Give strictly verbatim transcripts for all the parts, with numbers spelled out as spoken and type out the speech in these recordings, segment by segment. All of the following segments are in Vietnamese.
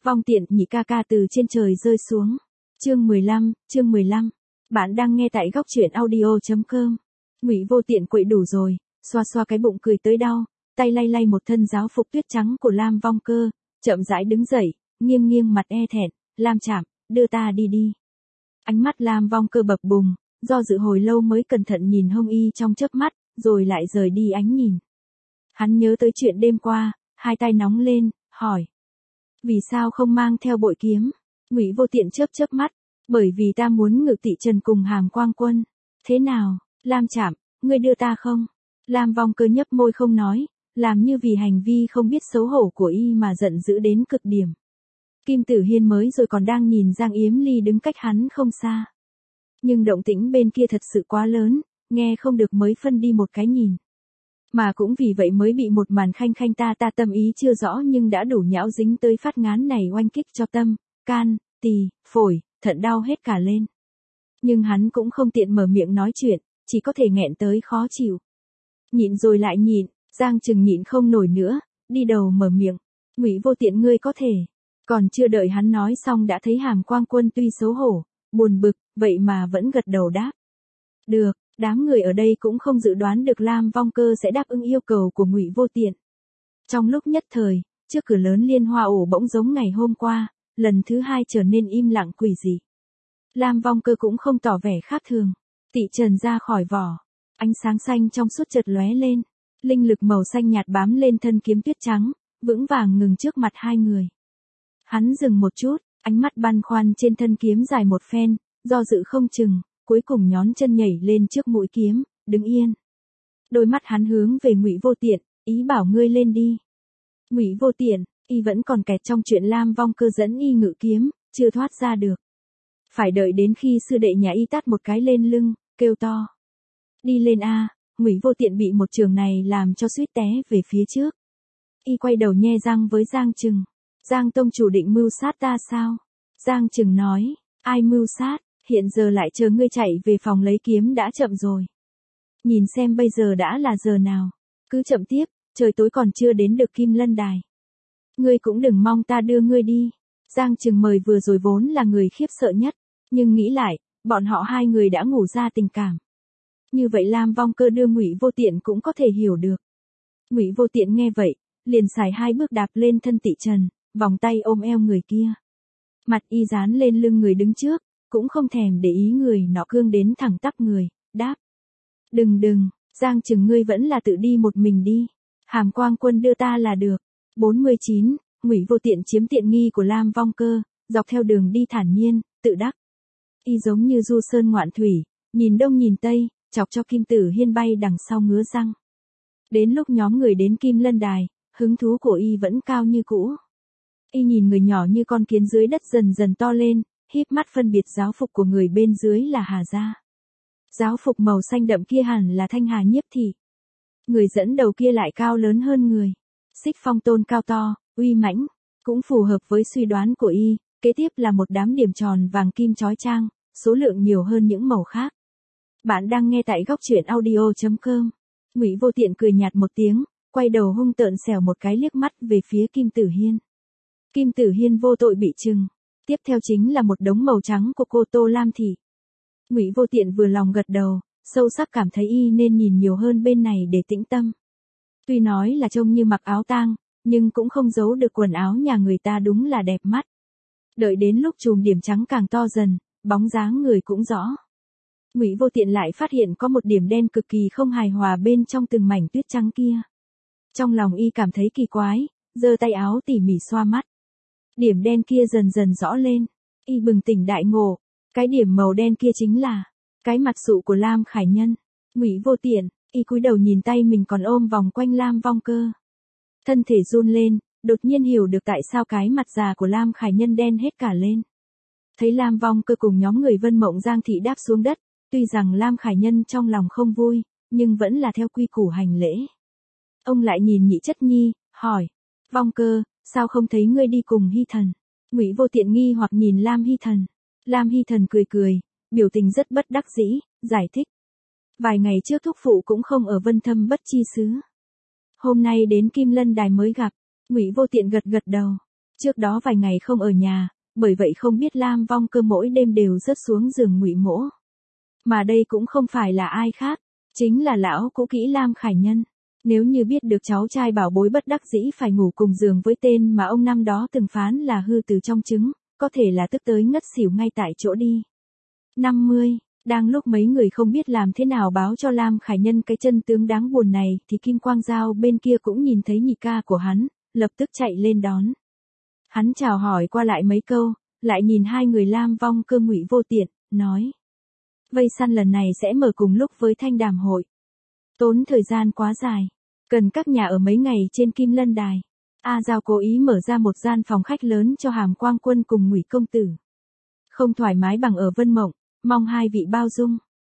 Vong tiện nhị ca ca từ trên trời rơi xuống. Chương mười lăm, chương mười lăm. Bạn đang nghe tại góc truyện audio chấm com. Ngụy Vô Tiện quậy đủ rồi, xoa xoa cái bụng cười tới đau, tay lay lay một thân giáo phục tuyết trắng của Lam Vong Cơ, chậm rãi đứng dậy, nghiêng nghiêng mặt e thẹn, "Lam Trạm, đưa ta đi đi." Ánh mắt Lam Vong Cơ bập bùng, do dự hồi lâu mới cẩn thận nhìn Hồng Y trong chớp mắt, rồi lại rời đi ánh nhìn. Hắn nhớ tới chuyện đêm qua, hai tay nóng lên, hỏi: "Vì sao không mang theo bội kiếm?" Ngụy Vô Tiện chớp chớp mắt: "Bởi vì ta muốn ngự Tị Trần cùng Hàm Quang Quân." "Thế nào, Lam Trạm, ngươi đưa ta không?" Lam Vong Cơ nhấp môi không nói, làm như vì hành vi không biết xấu hổ của y mà giận dữ đến cực điểm. Kim Tử Hiên mới rồi còn đang nhìn Giang Yếm Ly đứng cách hắn không xa. Nhưng động tĩnh bên kia thật sự quá lớn, nghe không được mới phân đi một cái nhìn. Mà cũng vì vậy mới bị một màn khanh khanh ta ta tâm ý chưa rõ nhưng đã đủ nhão dính tới phát ngán này oanh kích cho tâm, can, tỳ, phổi, thận đau hết cả lên. Nhưng hắn cũng không tiện mở miệng nói chuyện, chỉ có thể nghẹn tới khó chịu. Nhịn rồi lại nhịn, Giang Trừng nhịn không nổi nữa, đi đầu mở miệng: "Ngụy Vô Tiện ngươi có thể." Còn chưa đợi hắn nói xong đã thấy Hàm Quang Quân tuy xấu hổ, buồn bực, vậy mà vẫn gật đầu đáp: "Được." Đám người ở đây cũng không dự đoán được Lam Vong Cơ sẽ đáp ứng yêu cầu của Ngụy Vô Tiện. Trong lúc nhất thời, trước cửa lớn Liên Hoa ổ bỗng giống ngày hôm qua, lần thứ hai trở nên im lặng quỷ dị. Lam Vong Cơ cũng không tỏ vẻ khác thường. Tị Trần ra khỏi vỏ, ánh sáng xanh trong suốt chợt lóe lên, linh lực màu xanh nhạt bám lên thân kiếm tuyết trắng, vững vàng ngừng trước mặt hai người. Hắn dừng một chút, ánh mắt băn khoăn trên thân kiếm dài một phen, do dự không chừng, cuối cùng nhón chân nhảy lên trước mũi kiếm, đứng yên. Đôi mắt hắn hướng về Ngụy Vô Tiện, ý bảo ngươi lên đi. Ngụy Vô Tiện, y vẫn còn kẹt trong chuyện Lam Vong Cơ dẫn y ngự kiếm, chưa thoát ra được. Phải đợi đến khi sư đệ nhà y tát một cái lên lưng, kêu to: "Đi lên a!" Ngụy Vô Tiện bị một trường này làm cho suýt té về phía trước. Y quay đầu nhe răng với Giang Trừng: "Giang tông chủ định mưu sát ta sao?" Giang Trừng nói: "Ai mưu sát, hiện giờ lại chờ ngươi chạy về phòng lấy kiếm đã chậm rồi. Nhìn xem bây giờ đã là giờ nào, cứ chậm tiếp, trời tối còn chưa đến được Kim Lân Đài. Ngươi cũng đừng mong ta đưa ngươi đi." Giang Trừng mời vừa rồi vốn là người khiếp sợ nhất, nhưng nghĩ lại, bọn họ hai người đã ngủ ra tình cảm. Như vậy Lam Vong Cơ đưa Ngụy Vô Tiện cũng có thể hiểu được. Ngụy Vô Tiện nghe vậy, liền xài hai bước đạp lên thân Tị Trần, vòng tay ôm eo người kia. Mặt y dán lên lưng người đứng trước, cũng không thèm để ý người nọ cương đến thẳng tắp người, đáp: "Đừng đừng, Giang Trừng ngươi vẫn là tự đi một mình đi. Hàm Quang Quân đưa ta là được." bốn mươi chín, Ngụy Vô Tiện chiếm tiện nghi của Lam Vong Cơ, dọc theo đường đi thản nhiên, tự đắc. Y giống như du sơn ngoạn thủy, nhìn đông nhìn tây, chọc cho Kim Tử Hiên bay đằng sau ngứa răng. Đến lúc nhóm người đến Kim Lân Đài, hứng thú của y vẫn cao như cũ. Y nhìn người nhỏ như con kiến dưới đất dần dần to lên, híp mắt phân biệt giáo phục của người bên dưới là Hà gia. Giáo phục màu xanh đậm kia hẳn là Thanh Hà Nhiếp thị. Người dẫn đầu kia lại cao lớn hơn người. Xích Phong Tôn cao to, uy mãnh, cũng phù hợp với suy đoán của y, kế tiếp là một đám điểm tròn vàng kim chói chang, số lượng nhiều hơn những màu khác. Bạn đang nghe tại góc truyện audio chấm com. Ngụy Vô Tiện cười nhạt một tiếng, quay đầu hung tợn xẻo một cái liếc mắt về phía Kim Tử Hiên. Kim Tử Hiên vô tội bị trừng. Tiếp theo chính là một đống màu trắng của cô Tô Lam thị. Ngụy Vô Tiện vừa lòng gật đầu, sâu sắc cảm thấy y nên nhìn nhiều hơn bên này để tĩnh tâm. Tuy nói là trông như mặc áo tang, nhưng cũng không giấu được quần áo nhà người ta đúng là đẹp mắt. Đợi đến lúc chùm điểm trắng càng to dần, bóng dáng người cũng rõ. Ngụy Vô Tiện lại phát hiện có một điểm đen cực kỳ không hài hòa bên trong từng mảnh tuyết trắng kia. Trong lòng y cảm thấy kỳ quái, giơ tay áo tỉ mỉ xoa mắt. Điểm đen kia dần dần rõ lên, y bừng tỉnh đại ngộ, cái điểm màu đen kia chính là cái mặt sụ của Lam Khải Nhân. Ngụy Vô Tiện, y cúi đầu nhìn tay mình còn ôm vòng quanh Lam Vong Cơ. Thân thể run lên, đột nhiên hiểu được tại sao cái mặt già của Lam Khải Nhân đen hết cả lên. Thấy Lam Vong Cơ cùng nhóm người Vân Mộng Giang thị đáp xuống đất, tuy rằng Lam Khải Nhân trong lòng không vui, nhưng vẫn là theo quy củ hành lễ. Ông lại nhìn Nhị Chất Nhi, hỏi: "Vong Cơ, sao không thấy ngươi đi cùng Hy Thần?" Ngụy Vô Tiện nghi hoặc nhìn Lam Hy Thần. Lam Hy Thần cười cười, biểu tình rất bất đắc dĩ, giải thích: "Vài ngày trước thúc phụ cũng không ở Vân Thâm Bất Chi xứ. Hôm nay đến Kim Lân Đài mới gặp." Ngụy Vô Tiện gật gật đầu. Trước đó vài ngày không ở nhà, bởi vậy không biết Lam Vong Cơ mỗi đêm đều rớt xuống giường Ngụy Mỗ. Mà đây cũng không phải là ai khác, chính là lão cũ kỹ Lam Khải Nhân. Nếu như biết được cháu trai bảo bối bất đắc dĩ phải ngủ cùng giường với tên mà ông năm đó từng phán là hư từ trong trứng, có thể là tức tới ngất xỉu ngay tại chỗ đi. năm mươi, đang lúc mấy người không biết làm thế nào báo cho Lam Khải Nhân cái chân tướng đáng buồn này thì Kim Quang Giao bên kia cũng nhìn thấy nhị ca của hắn, lập tức chạy lên đón. Hắn chào hỏi qua lại mấy câu, lại nhìn hai người Lam Vong Cơ Ngụy Vô Tiện, nói. Vây săn lần này sẽ mở cùng lúc với thanh đàm hội. Tốn thời gian quá dài, cần các nhà ở mấy ngày trên Kim Lân Đài. A Giao cố ý mở ra một gian phòng khách lớn cho Hàm Quang Quân cùng Ngụy công tử. Không thoải mái bằng ở Vân Mộng, mong hai vị bao dung.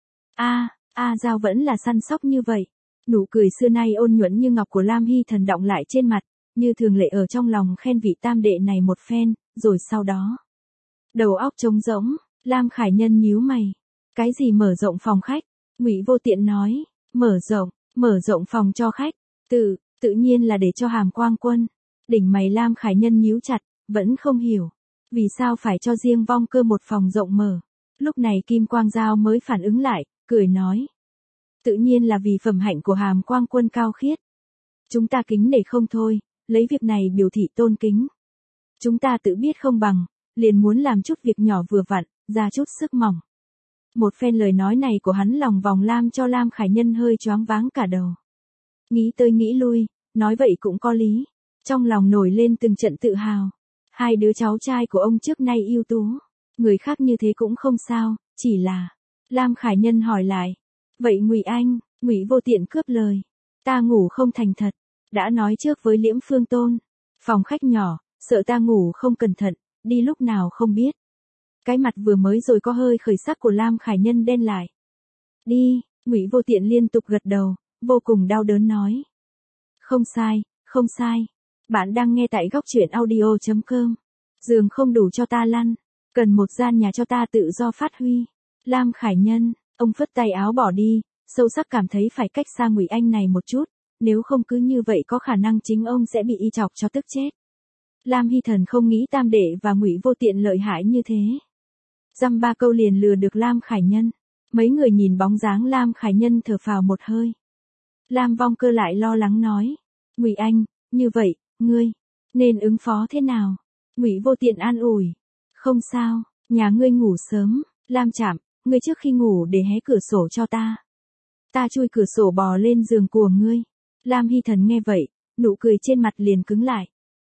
A, A Giao vẫn là săn sóc như vậy. Nụ cười xưa nay ôn nhuận như ngọc của Lam Hy Thần đọng lại trên mặt, như thường lệ ở trong lòng khen vị tam đệ này một phen, rồi sau đó. Đầu óc trống rỗng, Lam Khải Nhân nhíu mày. Cái gì mở rộng phòng khách? Ngụy Vô Tiện nói, mở rộng, mở rộng phòng cho khách. Tự, tự nhiên là để cho Hàm Quang Quân. Đỉnh mày Lam Khải Nhân nhíu chặt, vẫn không hiểu. Vì sao phải cho riêng Vong Cơ một phòng rộng mở? Lúc này Kim Quang Giao mới phản ứng lại, cười nói. Tự nhiên là vì phẩm hạnh của Hàm Quang Quân cao khiết. Chúng ta kính nể không thôi, lấy việc này biểu thị tôn kính. Chúng ta tự biết không bằng, liền muốn làm chút việc nhỏ vừa vặn, ra chút sức mỏng. Một phen lời nói này của hắn lòng vòng Lam cho Lam Khải Nhân hơi choáng váng cả đầu. Nghĩ tới nghĩ lui, nói vậy cũng có lý. Trong lòng nổi lên từng trận tự hào. Hai đứa cháu trai của ông trước nay ưu tú. Người khác như thế cũng không sao, chỉ là. Lam Khải Nhân hỏi lại. Vậy Ngụy Anh, Ngụy Vô Tiện cướp lời. Ta ngủ không thành thật. Đã nói trước với Liễm Phương Tôn. Phòng khách nhỏ, sợ ta ngủ không cẩn thận, đi lúc nào không biết. Cái mặt vừa mới rồi có hơi khởi sắc của Lam Khải Nhân đen lại. Đi, Ngụy Vô Tiện liên tục gật đầu, vô cùng đau đớn nói. Không sai, không sai. Bạn đang nghe tại góc truyện audio chấm com. Giường không đủ cho ta lăn, cần một gian nhà cho ta tự do phát huy. Lam Khải Nhân, ông phất tay áo bỏ đi, sâu sắc cảm thấy phải cách xa Ngụy Anh này một chút, nếu không cứ như vậy có khả năng chính ông sẽ bị y chọc cho tức chết. Lam Hy Thần không nghĩ tam đệ và Ngụy Vô Tiện lợi hại như thế. Dăm ba câu liền lừa được Lam Khải Nhân. Mấy người nhìn bóng dáng Lam Khải Nhân thở phào một hơi. Lam Vong Cơ lại lo lắng nói. Ngụy Anh, như vậy, ngươi, nên ứng phó thế nào? Ngụy Vô Tiện an ủi. Không sao, nhà ngươi ngủ sớm. Lam Trạm, ngươi trước khi ngủ để hé cửa sổ cho ta. Ta chui cửa sổ bò lên giường của ngươi. Lam Hy Thần nghe vậy, nụ cười trên mặt liền cứng lại.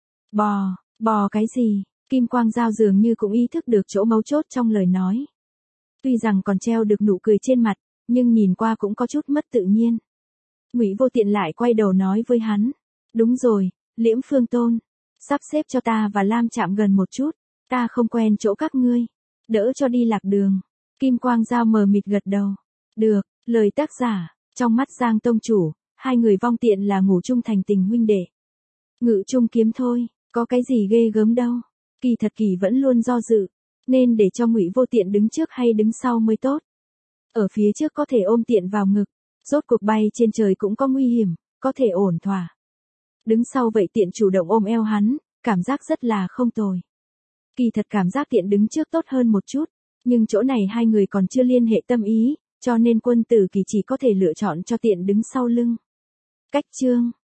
Bò, bò cái gì? Kim Quang Giao dường như cũng ý thức được chỗ mấu chốt trong lời nói. Tuy rằng còn treo được nụ cười trên mặt, nhưng nhìn qua cũng có chút mất tự nhiên. Ngụy Vô Tiện lại quay đầu nói với hắn. Đúng rồi, Liễm Phương Tôn. Sắp xếp cho ta và Lam Trạm gần một chút. Ta không quen chỗ các ngươi. Đỡ cho đi lạc đường. Kim Quang Giao mờ mịt gật đầu. Được, lời tác giả. Trong mắt Giang Tông Chủ, hai người Vong Tiện là ngủ chung thành tình huynh đệ. Ngự chung kiếm thôi, có cái gì ghê gớm đâu. Kỳ thật Kỳ vẫn luôn do dự, nên để cho Ngụy Vô Tiện đứng trước hay đứng sau mới tốt. Ở phía trước có thể ôm Tiện vào ngực, rốt cuộc bay trên trời cũng có nguy hiểm, có thể ổn thỏa. Đứng sau vậy Tiện chủ động ôm eo hắn, cảm giác rất là không tồi. Kỳ thật cảm giác Tiện đứng trước tốt hơn một chút, nhưng chỗ này hai người còn chưa liên hệ tâm ý, cho nên Quân Tử Kỳ chỉ có thể lựa chọn cho Tiện đứng sau lưng. Cách chương